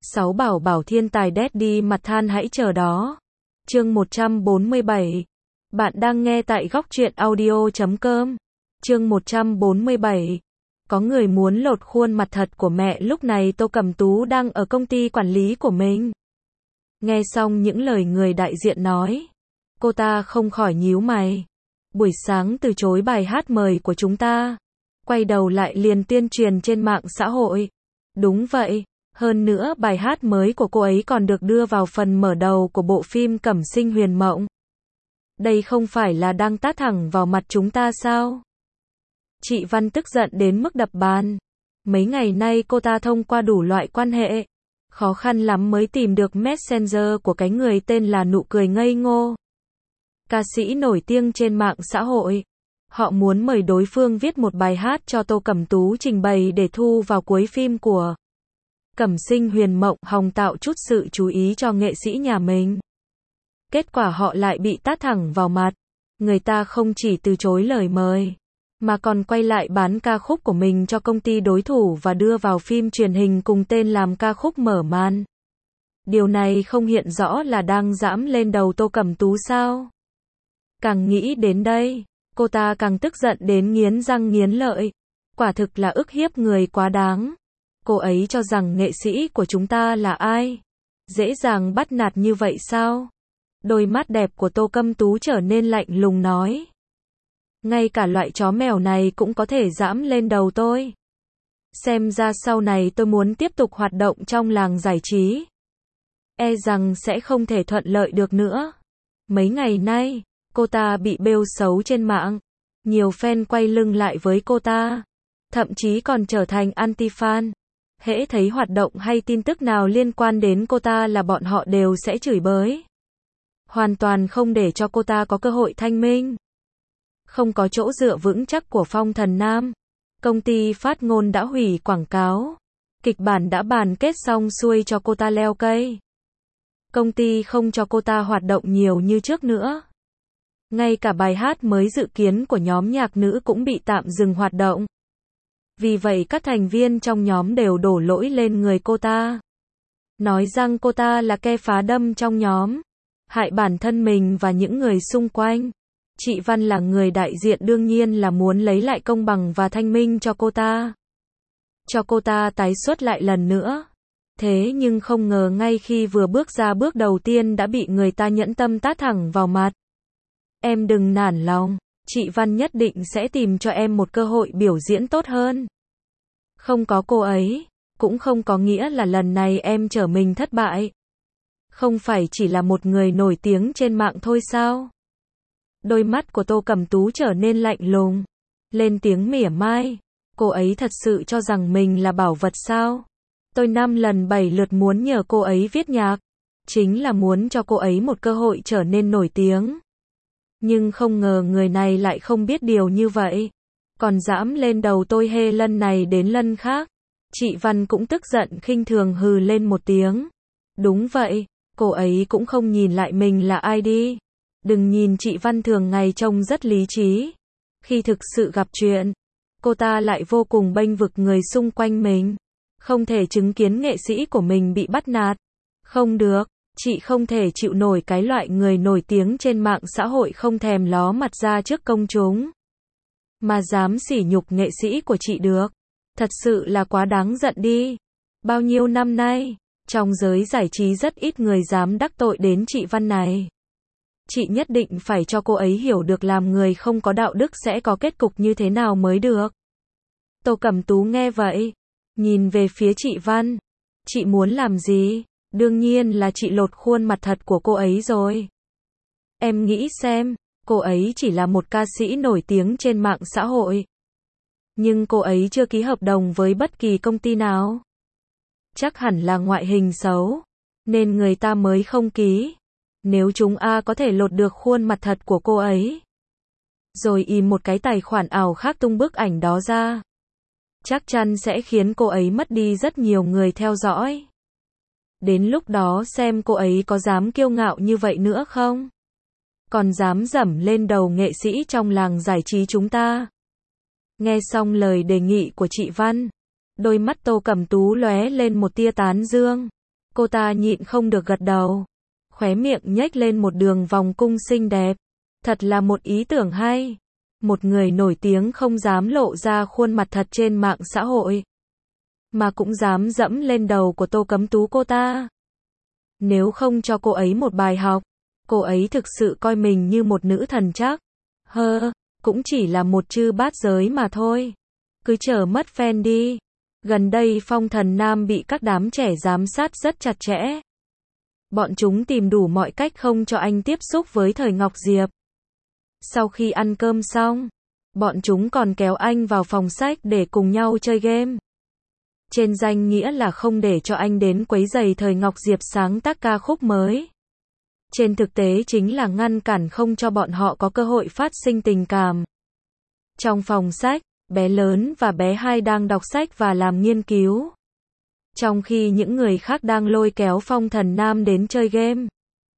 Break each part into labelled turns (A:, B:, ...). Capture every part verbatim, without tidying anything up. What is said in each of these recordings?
A: Sáu bảo bảo thiên tài Daddy mặt than hãy chờ đó. Chương một trăm bốn mươi bảy. Bạn đang nghe tại góc truyện audio chấm com. Chương một trăm bốn mươi bảy. Có người muốn lột khuôn mặt thật của mẹ. Lúc này Tô Cẩm Tú đang ở công ty quản lý của mình. Nghe xong những lời người đại diện nói, cô ta không khỏi nhíu mày. Buổi sáng từ chối bài hát mời của chúng ta, quay đầu lại liền tuyên truyền trên mạng xã hội. Đúng vậy, hơn nữa bài hát mới của cô ấy còn được đưa vào phần mở đầu của bộ phim Cẩm Sinh Huyền Mộng. Đây không phải là đang tát thẳng vào mặt chúng ta sao? Chị Văn tức giận đến mức đập bàn. Mấy ngày nay cô ta thông qua đủ loại quan hệ, khó khăn lắm mới tìm được messenger của cái người tên là Nụ Cười Ngây Ngô, ca sĩ nổi tiếng trên mạng xã hội. Họ muốn mời đối phương viết một bài hát cho Tô Cẩm Tú trình bày để thu vào cuối phim của Cẩm Sinh Huyền Mộng, hòng tạo chút sự chú ý cho nghệ sĩ nhà mình. Kết quả họ lại bị tát thẳng vào mặt. Người ta không chỉ từ chối lời mời, mà còn quay lại bán ca khúc của mình cho công ty đối thủ và đưa vào phim truyền hình cùng tên làm ca khúc mở màn. Điều này không hiện rõ là đang giẫm lên đầu Tô Cẩm Tú sao? Càng nghĩ đến đây, cô ta càng tức giận đến nghiến răng nghiến lợi. Quả thực là ức hiếp người quá đáng. Cô ấy cho rằng nghệ sĩ của chúng ta là ai? Dễ dàng bắt nạt như vậy sao? Đôi mắt đẹp của Tô Cẩm Tú trở nên lạnh lùng nói. Ngay cả loại chó mèo này cũng có thể giẫm lên đầu tôi. Xem ra sau này tôi muốn tiếp tục hoạt động trong làng giải trí, e rằng sẽ không thể thuận lợi được nữa. Mấy ngày nay, cô ta bị bêu xấu trên mạng. Nhiều fan quay lưng lại với cô ta, thậm chí còn trở thành anti-fan. Hễ thấy hoạt động hay tin tức nào liên quan đến cô ta là bọn họ đều sẽ chửi bới. Hoàn toàn không để cho cô ta có cơ hội thanh minh. Không có chỗ dựa vững chắc của Phong Thần Nam, công ty phát ngôn đã hủy quảng cáo. Kịch bản đã bàn kết xong xuôi cho cô ta leo cây. Công ty không cho cô ta hoạt động nhiều như trước nữa. Ngay cả bài hát mới dự kiến của nhóm nhạc nữ cũng bị tạm dừng hoạt động. Vì vậy các thành viên trong nhóm đều đổ lỗi lên người cô ta, nói rằng cô ta là kẻ phá đâm trong nhóm, hại bản thân mình và những người xung quanh. Chị Văn là người đại diện đương nhiên là muốn lấy lại công bằng và thanh minh cho cô ta, cho cô ta tái xuất lại lần nữa. Thế nhưng không ngờ ngay khi vừa bước ra bước đầu tiên đã bị người ta nhẫn tâm tát thẳng vào mặt. Em đừng nản lòng, chị Văn nhất định sẽ tìm cho em một cơ hội biểu diễn tốt hơn. Không có cô ấy, cũng không có nghĩa là lần này em trở mình thất bại. Không phải chỉ là một người nổi tiếng trên mạng thôi sao? Đôi mắt của Tô Cẩm Tú trở nên lạnh lùng, lên tiếng mỉa mai. Cô ấy thật sự cho rằng mình là bảo vật sao? Tôi năm lần bảy lượt muốn nhờ cô ấy viết nhạc, chính là muốn cho cô ấy một cơ hội trở nên nổi tiếng. Nhưng không ngờ người này lại không biết điều như vậy, còn giẫm lên đầu tôi hê lần này đến lần khác. Chị Văn cũng tức giận khinh thường hừ lên một tiếng. Đúng vậy, cô ấy cũng không nhìn lại mình là ai đi. Đừng nhìn chị Văn thường ngày trông rất lý trí, khi thực sự gặp chuyện, cô ta lại vô cùng bênh vực người xung quanh mình. Không thể chứng kiến nghệ sĩ của mình bị bắt nạt. Không được, chị không thể chịu nổi cái loại người nổi tiếng trên mạng xã hội không thèm ló mặt ra trước công chúng, mà dám sỉ nhục nghệ sĩ của chị được. Thật sự là quá đáng giận đi. Bao nhiêu năm nay, trong giới giải trí rất ít người dám đắc tội đến chị Văn này. Chị nhất định phải cho cô ấy hiểu được làm người không có đạo đức sẽ có kết cục như thế nào mới được. Tô Cẩm Tú nghe vậy, nhìn về phía chị Văn. Chị muốn làm gì? Đương nhiên là chị lột khuôn mặt thật của cô ấy rồi. Em nghĩ xem, cô ấy chỉ là một ca sĩ nổi tiếng trên mạng xã hội, nhưng cô ấy chưa ký hợp đồng với bất kỳ công ty nào. Chắc hẳn là ngoại hình xấu, nên người ta mới không ký. Nếu chúng a có thể lột được khuôn mặt thật của cô ấy, rồi in một cái tài khoản ảo khác tung bức ảnh đó ra, chắc chắn sẽ khiến cô ấy mất đi rất nhiều người theo dõi. Đến lúc đó xem cô ấy có dám kiêu ngạo như vậy nữa không? Còn dám dẫm lên đầu nghệ sĩ trong làng giải trí chúng ta. Nghe xong lời đề nghị của chị Văn, đôi mắt Tô Cẩm Tú lóe lên một tia tán dương. Cô ta nhịn không được gật đầu. Khóe miệng nhếch lên một đường vòng cung xinh đẹp. Thật là một ý tưởng hay. Một người nổi tiếng không dám lộ ra khuôn mặt thật trên mạng xã hội. Mà cũng dám dẫm lên đầu của Tô Cấm Tú cô ta. Nếu không cho cô ấy một bài học, cô ấy thực sự coi mình như một nữ thần chắc. Hơ, cũng chỉ là một chư bát giới mà thôi. Cứ chờ mất fan đi. Gần đây Phong Thần Nam bị các đám trẻ giám sát rất chặt chẽ. Bọn chúng tìm đủ mọi cách không cho anh tiếp xúc với Thời Ngọc Diệp. Sau khi ăn cơm xong, bọn chúng còn kéo anh vào phòng sách để cùng nhau chơi game. Trên danh nghĩa là không để cho anh đến quấy rầy Thời Ngọc Diệp sáng tác ca khúc mới. Trên thực tế chính là ngăn cản không cho bọn họ có cơ hội phát sinh tình cảm. Trong phòng sách, bé lớn và bé hai đang đọc sách và làm nghiên cứu. Trong khi những người khác đang lôi kéo Phong Thần Nam đến chơi game.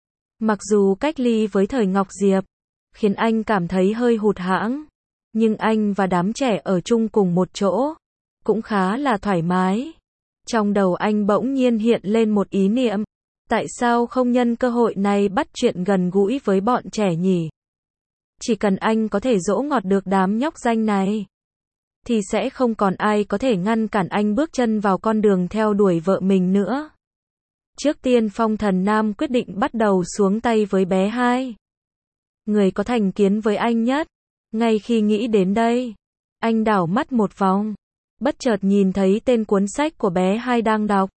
A: Mặc dù cách ly với Thời Ngọc Diệp, khiến anh cảm thấy hơi hụt hẫng. Nhưng anh và đám trẻ ở chung cùng một chỗ, cũng khá là thoải mái. Trong đầu anh bỗng nhiên hiện lên một ý niệm. Tại sao không nhân cơ hội này bắt chuyện gần gũi với bọn trẻ nhỉ? Chỉ cần anh có thể dỗ ngọt được đám nhóc danh này, thì sẽ không còn ai có thể ngăn cản anh bước chân vào con đường theo đuổi vợ mình nữa. Trước tiên Phong Thần Nam quyết định bắt đầu xuống tay với bé hai. Người có thành kiến với anh nhất. Ngay khi nghĩ đến đây, anh đảo mắt một vòng, bất chợt nhìn thấy tên cuốn sách của bé hai đang đọc.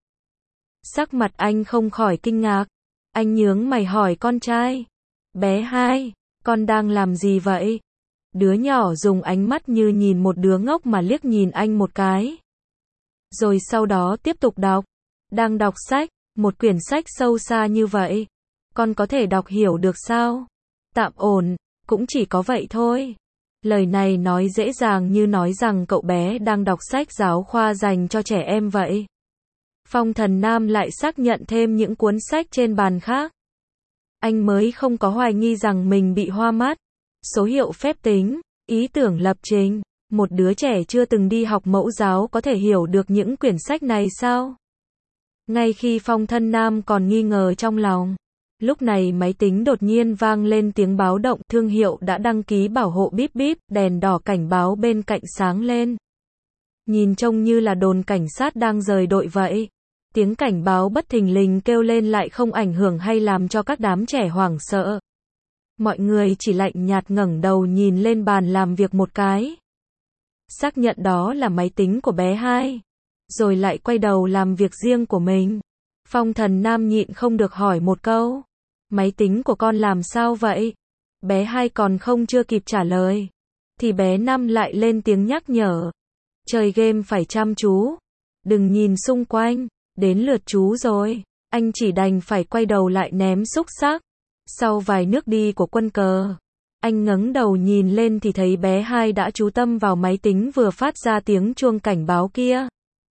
A: Sắc mặt anh không khỏi kinh ngạc. Anh nhướng mày hỏi con trai. Bé hai, con đang làm gì vậy? Đứa nhỏ dùng ánh mắt như nhìn một đứa ngốc mà liếc nhìn anh một cái. Rồi sau đó tiếp tục đọc. Đang đọc sách, một quyển sách sâu xa như vậy. Con có thể đọc hiểu được sao? Tạm ổn, cũng chỉ có vậy thôi. Lời này nói dễ dàng như nói rằng cậu bé đang đọc sách giáo khoa dành cho trẻ em vậy. Phong Thần Nam lại xác nhận thêm những cuốn sách trên bàn khác. Anh mới không có hoài nghi rằng mình bị hoa mắt. Số hiệu phép tính, ý tưởng lập trình. Một đứa trẻ chưa từng đi học mẫu giáo có thể hiểu được những quyển sách này sao? Ngay khi Phong Thần Nam còn nghi ngờ trong lòng, lúc này máy tính đột nhiên vang lên tiếng báo động thương hiệu đã đăng ký bảo hộ bíp bíp, đèn đỏ cảnh báo bên cạnh sáng lên. Nhìn trông như là đồn cảnh sát đang rời đội vậy. Tiếng cảnh báo bất thình lình kêu lên lại không ảnh hưởng hay làm cho các đám trẻ hoảng sợ. Mọi người chỉ lạnh nhạt ngẩng đầu nhìn lên bàn làm việc một cái. Xác nhận đó là máy tính của bé hai. Rồi lại quay đầu làm việc riêng của mình. Phong Thần Nam nhịn không được hỏi một câu. Máy tính của con làm sao vậy? Bé hai còn không chưa kịp trả lời. Thì bé năm lại lên tiếng nhắc nhở. Chơi game phải chăm chú. Đừng nhìn xung quanh. Đến lượt chú rồi. Anh chỉ đành phải quay đầu lại ném xúc xắc. Sau vài nước đi của quân cờ, anh ngẩng đầu nhìn lên thì thấy bé hai đã chú tâm vào máy tính vừa phát ra tiếng chuông cảnh báo kia.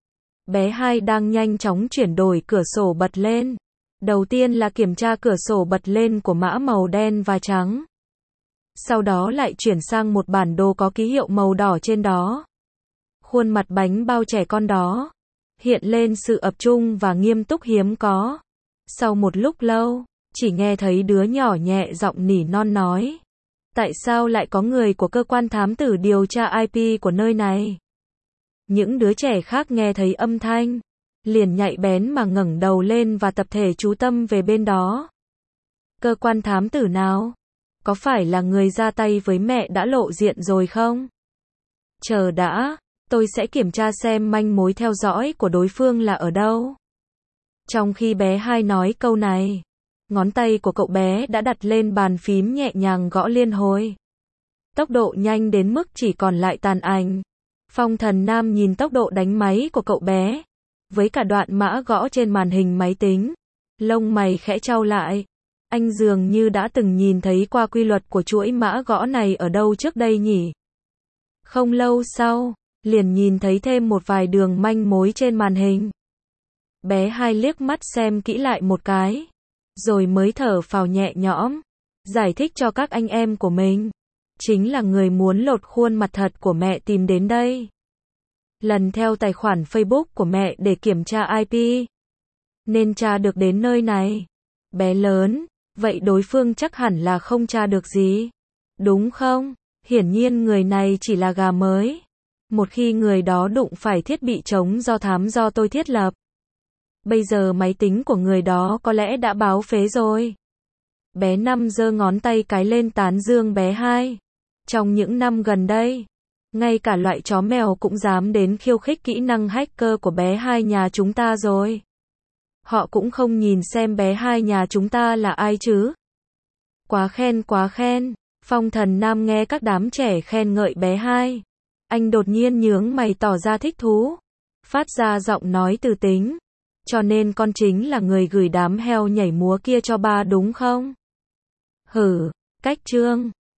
A: Bé hai đang nhanh chóng chuyển đổi cửa sổ bật lên. Đầu tiên là kiểm tra cửa sổ bật lên của mã màu đen và trắng. Sau đó lại chuyển sang một bản đồ có ký hiệu màu đỏ trên đó. Khuôn mặt bánh bao trẻ con đó hiện lên sự ập trung và nghiêm túc hiếm có. Sau một lúc lâu, chỉ nghe thấy đứa nhỏ nhẹ giọng nỉ non nói. Tại sao lại có người của cơ quan thám tử điều tra i pê của nơi này? Những đứa trẻ khác nghe thấy âm thanh, liền nhạy bén mà ngẩng đầu lên và tập thể chú tâm về bên đó. Cơ quan thám tử nào? Có phải là người ra tay với mẹ đã lộ diện rồi không? Chờ đã, tôi sẽ kiểm tra xem manh mối theo dõi của đối phương là ở đâu. Trong khi bé hai nói câu này, ngón tay của cậu bé đã đặt lên bàn phím nhẹ nhàng gõ liên hồi. Tốc độ nhanh đến mức chỉ còn lại tàn ảnh. Phong Thần Nam nhìn tốc độ đánh máy của cậu bé, với cả đoạn mã gõ trên màn hình máy tính. Lông mày khẽ chau lại. Anh dường như đã từng nhìn thấy qua quy luật của chuỗi mã gõ này ở đâu trước đây nhỉ? Không lâu sau, liền nhìn thấy thêm một vài đường manh mối trên màn hình. Bé hai liếc mắt xem kỹ lại một cái, rồi mới thở phào nhẹ nhõm, giải thích cho các anh em của mình. Chính là người muốn lột khuôn mặt thật của mẹ tìm đến đây. Lần theo tài khoản Facebook của mẹ để kiểm tra i pê. nên tra được đến nơi này. Bé lớn, vậy đối phương chắc hẳn là không tra được gì. Đúng không? Hiển nhiên người này chỉ là gà mới. Một khi người đó đụng phải thiết bị chống do thám do tôi thiết lập. Bây giờ máy tính của người đó có lẽ đã báo phế rồi. Bé năm giơ ngón tay cái lên tán dương bé hai. Trong những năm gần đây, ngay cả loại chó mèo cũng dám đến khiêu khích kỹ năng hacker của bé hai nhà chúng ta rồi. Họ cũng không nhìn xem bé hai nhà chúng ta là ai chứ. Quá khen quá khen. Phong Thần Nam nghe các đám trẻ khen ngợi bé hai. Anh đột nhiên nhướng mày tỏ ra thích thú. Phát ra giọng nói từ tính. Cho nên con chính là người gửi đám heo nhảy múa kia cho ba đúng không? Hử, cách trương.